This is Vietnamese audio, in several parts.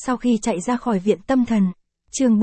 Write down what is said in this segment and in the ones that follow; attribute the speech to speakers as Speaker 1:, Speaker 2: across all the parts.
Speaker 1: Sau khi chạy ra khỏi viện tâm thần. Chương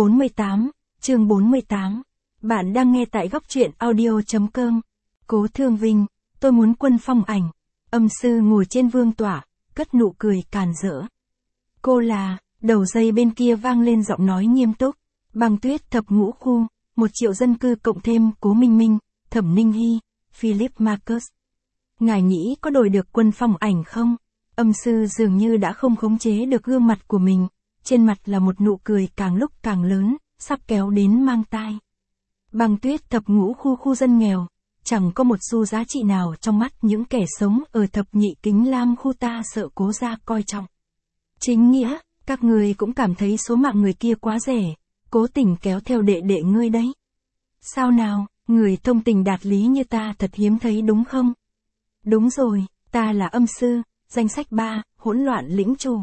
Speaker 1: 48. Bạn đang nghe tại góc truyện audio.com. Cố Thương Vinh, tôi muốn Quân Phong ảnh. Âm sư ngồi trên vương tọa, cất nụ cười càn rỡ. Cô là, đầu dây bên kia vang lên giọng nói nghiêm túc. Băng Tuyết thập ngũ khu, 1 triệu dân cư cộng thêm Cố Minh Minh, Thẩm Ninh Hy, Philip Marcus. Ngài nghĩ có đổi được Quân Phong ảnh không? Âm sư dường như đã không khống chế được gương mặt của mình, trên mặt là một nụ cười càng lúc càng lớn, sắp kéo đến mang tai. Băng Tuyết thập ngũ khu dân nghèo, chẳng có một xu giá trị nào trong mắt những kẻ sống ở thập nhị kính lam khu ta sợ Cố gia coi trọng. Chính nghĩa, các người cũng cảm thấy số mạng người kia quá rẻ, cố tình kéo theo đệ đệ ngươi đấy. Sao nào, người thông tình đạt lý như ta thật hiếm thấy đúng không? Đúng rồi, ta là âm sư, danh sách 3, hỗn loạn lĩnh chủ.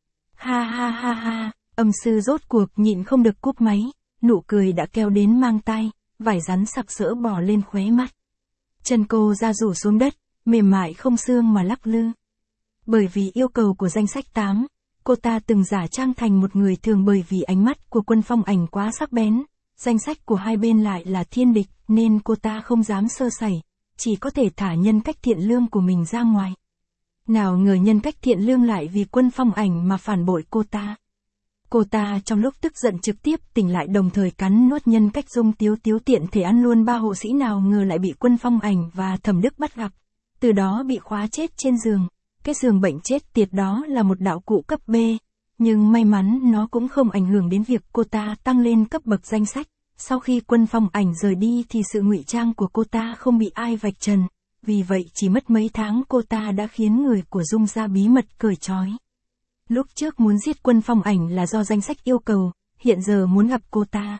Speaker 1: Ha, âm sư rốt cuộc nhịn không được cúp máy, nụ cười đã kéo đến mang tai, vải rắn sặc sỡ bò lên khóe mắt. Chân cô ra rủ xuống đất, mềm mại không xương mà lắc lư. Bởi vì yêu cầu của danh sách 8, cô ta từng giả trang thành một người thường bởi vì ánh mắt của Quân Phong ảnh quá sắc bén, danh sách của hai bên lại là thiên địch nên cô ta không dám sơ sẩy, chỉ có thể thả nhân cách thiện lương của mình ra ngoài. Nào ngờ nhân cách thiện lương lại vì Quân Phong ảnh mà phản bội cô ta. Cô ta trong lúc tức giận trực tiếp tỉnh lại đồng thời cắn nuốt nhân cách Dung Tiếu tiện thể ăn luôn 3 hộ sĩ, nào ngờ lại bị Quân Phong ảnh và Thẩm Đức bắt gặp, từ đó bị khóa chết trên giường. Cái giường bệnh chết tiệt đó là một đạo cụ cấp B, nhưng may mắn nó cũng không ảnh hưởng đến việc cô ta tăng lên cấp bậc danh sách. Sau khi Quân Phong ảnh rời đi thì sự ngụy trang của cô ta không bị ai vạch trần, vì vậy chỉ mất mấy tháng cô ta đã khiến người của Dung gia bí mật cởi trói. Lúc trước muốn giết Quân Phong ảnh là do danh sách yêu cầu, hiện giờ muốn gặp cô ta.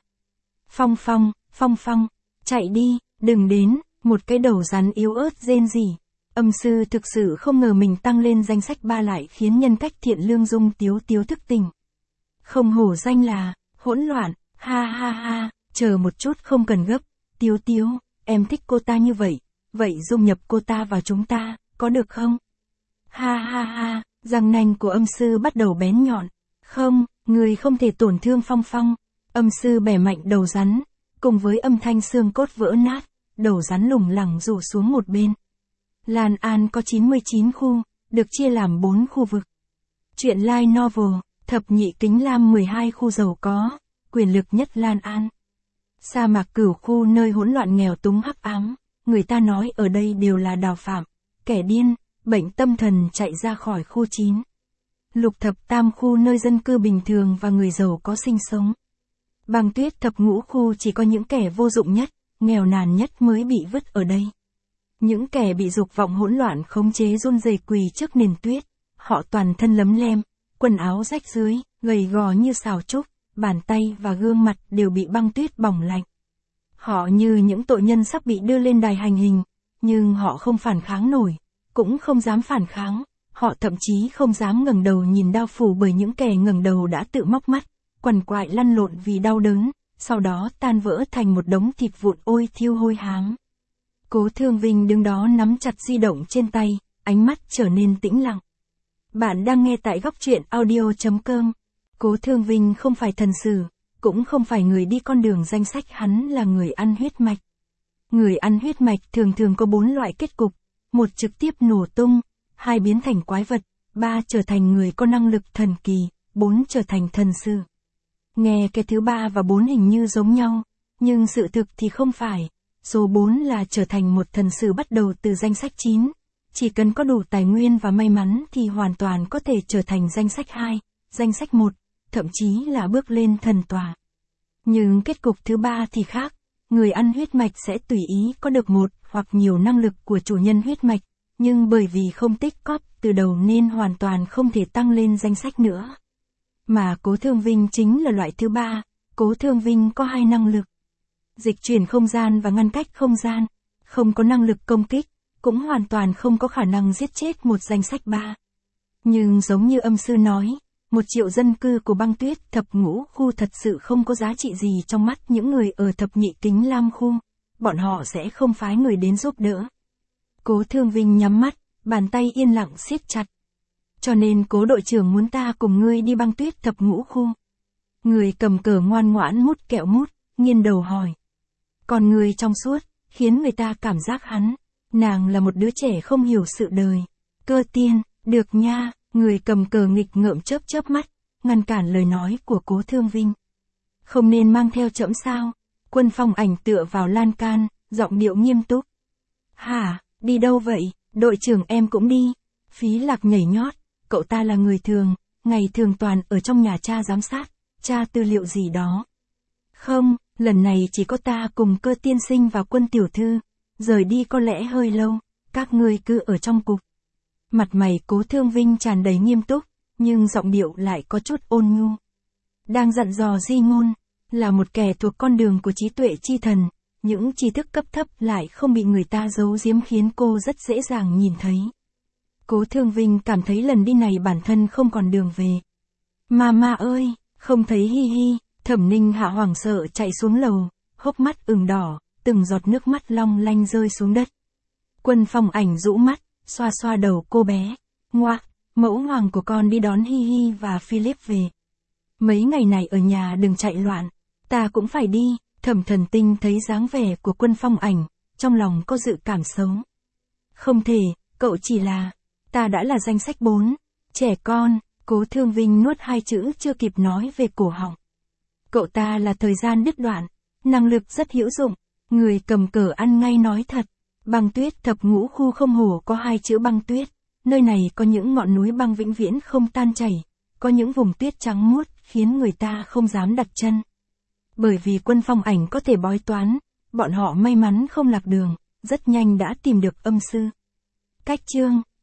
Speaker 1: Phong, chạy đi, đừng đến, một cái đầu rắn yếu ớt rên rỉ. Âm sư thực sự không ngờ mình tăng lên danh sách 3 lại khiến nhân cách thiện lương Dung Tiếu thức tỉnh. Không hổ danh là, hỗn loạn, ha, chờ một chút không cần gấp, Tiếu, em thích cô ta như vậy, vậy dung nhập cô ta vào chúng ta, có được không? Ha, răng nanh của âm sư bắt đầu bén nhọn. Không, người không thể tổn thương Phong. Âm sư bẻ mạnh đầu rắn, cùng với âm thanh xương cốt vỡ nát, đầu rắn lủng lẳng rủ xuống một bên. Lan An có 99 khu, được chia làm 4 khu vực. Truyện light novel, thập nhị kính lam 12 khu giàu có, quyền lực nhất Lan An. Sa mạc Cửu khu nơi hỗn loạn nghèo túng hắc ám, người ta nói ở đây đều là đào phạm, kẻ điên, bệnh tâm thần chạy ra khỏi khu 9. Lục thập tam khu nơi dân cư bình thường và người giàu có sinh sống. Băng Tuyết thập ngũ khu chỉ có những kẻ vô dụng nhất, nghèo nàn nhất mới bị vứt ở đây. Những kẻ bị dục vọng hỗn loạn khống chế run rẩy quỳ trước nền tuyết, họ toàn thân lấm lem, quần áo rách rưới, gầy gò như sào trúc, bàn tay và gương mặt đều bị băng tuyết bỏng lạnh. Họ như những tội nhân sắp bị đưa lên đài hành hình, nhưng họ không phản kháng nổi, cũng không dám phản kháng, họ thậm chí không dám ngẩng đầu nhìn đao phủ bởi những kẻ ngẩng đầu đã tự móc mắt, quằn quại lăn lộn vì đau đớn, sau đó tan vỡ thành một đống thịt vụn ôi thiêu hôi hám. Cố Thương Vinh đứng đó nắm chặt di động trên tay, ánh mắt trở nên tĩnh lặng. Bạn đang nghe tại góc truyện audio.com. Cố Thương Vinh không phải thần sử, cũng không phải người đi con đường danh sách, hắn là người ăn huyết mạch. Người ăn huyết mạch thường có 4 loại kết cục, 1 trực tiếp nổ tung, 2 biến thành quái vật, 3 trở thành người có năng lực thần kỳ, 4 trở thành thần sử. Nghe cái thứ 3 và 4 hình như giống nhau, nhưng sự thực thì không phải. Số 4 là trở thành một thần sử bắt đầu từ danh sách 9, chỉ cần có đủ tài nguyên và may mắn thì hoàn toàn có thể trở thành danh sách 2, danh sách 1, thậm chí là bước lên thần tòa. Nhưng kết cục thứ 3 thì khác, người ăn huyết mạch sẽ tùy ý có được một hoặc nhiều năng lực của chủ nhân huyết mạch, nhưng bởi vì không tích cóp từ đầu nên hoàn toàn không thể tăng lên danh sách nữa. Mà Cố Thương Vinh chính là loại thứ 3, Cố Thương Vinh có 2 năng lực. Dịch chuyển không gian và ngăn cách không gian, không có năng lực công kích, cũng hoàn toàn không có khả năng giết chết một danh sách 3. Nhưng giống như âm sư nói, 1 triệu dân cư của Băng Tuyết thập ngũ khu thật sự không có giá trị gì trong mắt những người ở thập nhị kính lam khu, bọn họ sẽ không phái người đến giúp đỡ. Cố Thương Vinh nhắm mắt, bàn tay yên lặng siết chặt. Cho nên Cố đội trưởng muốn ta cùng ngươi đi băng tuyết thập ngũ khu. Người cầm cờ ngoan ngoãn mút kẹo mút, nghiêng đầu hỏi. Còn người trong suốt, khiến người ta cảm giác nàng là một đứa trẻ không hiểu sự đời. Cơ Tiên, được nha, người cầm cờ nghịch ngợm chớp mắt, ngăn cản lời nói của Cố Thương Vinh. Không nên mang theo trẫm sao? Quân Phong Ảnh tựa vào lan can, giọng điệu nghiêm túc. Hả, đi đâu vậy? Đội trưởng em cũng đi. Phí Lạc nhảy nhót, cậu ta là người thường, ngày thường toàn ở trong nhà cha giám sát, tra tư liệu gì đó. Không, lần này chỉ có ta cùng Cơ tiên sinh và Quân tiểu thư, rời đi có lẽ hơi lâu, các ngươi cứ ở trong cục. Mặt mày Cố Thương Vinh tràn đầy nghiêm túc, nhưng giọng điệu lại có chút ôn nhu. Đang dặn dò Di Ngôn, là một kẻ thuộc con đường của trí tuệ chi thần, những tri thức cấp thấp lại không bị người ta giấu giếm khiến cô rất dễ dàng nhìn thấy. Cố Thương Vinh cảm thấy lần đi này bản thân không còn đường về. Mama ơi, không thấy hi hi, Thẩm Ninh Hạ hoảng sợ chạy xuống lầu, hốc mắt ửng đỏ, từng giọt nước mắt long lanh rơi xuống đất. Quân Phong Ảnh rũ mắt, xoa xoa đầu cô bé. Ngoác, mẫu hoàng của con đi đón Hi Hi và Philip về. Mấy ngày này ở nhà đừng chạy loạn, ta cũng phải đi. Thẩm Thần Tinh thấy dáng vẻ của Quân Phong Ảnh, trong lòng có dự cảm xấu. Không thể, cậu chỉ là, ta đã là danh sách 4, trẻ con. Cố Thương Vinh nuốt 2 chữ chưa kịp nói về cổ họng. Cậu ta là thời gian đứt đoạn, năng lực rất hữu dụng, người cầm cờ ăn ngay nói thật. Băng tuyết thập ngũ khu không hổ có 2 chữ băng tuyết, nơi này có những ngọn núi băng vĩnh viễn không tan chảy, có những vùng tuyết trắng muốt khiến người ta không dám đặt chân. Bởi vì Quân Phong Ảnh có thể bói toán, bọn họ may mắn không lạc đường, rất nhanh đã tìm được âm sư. Cách chương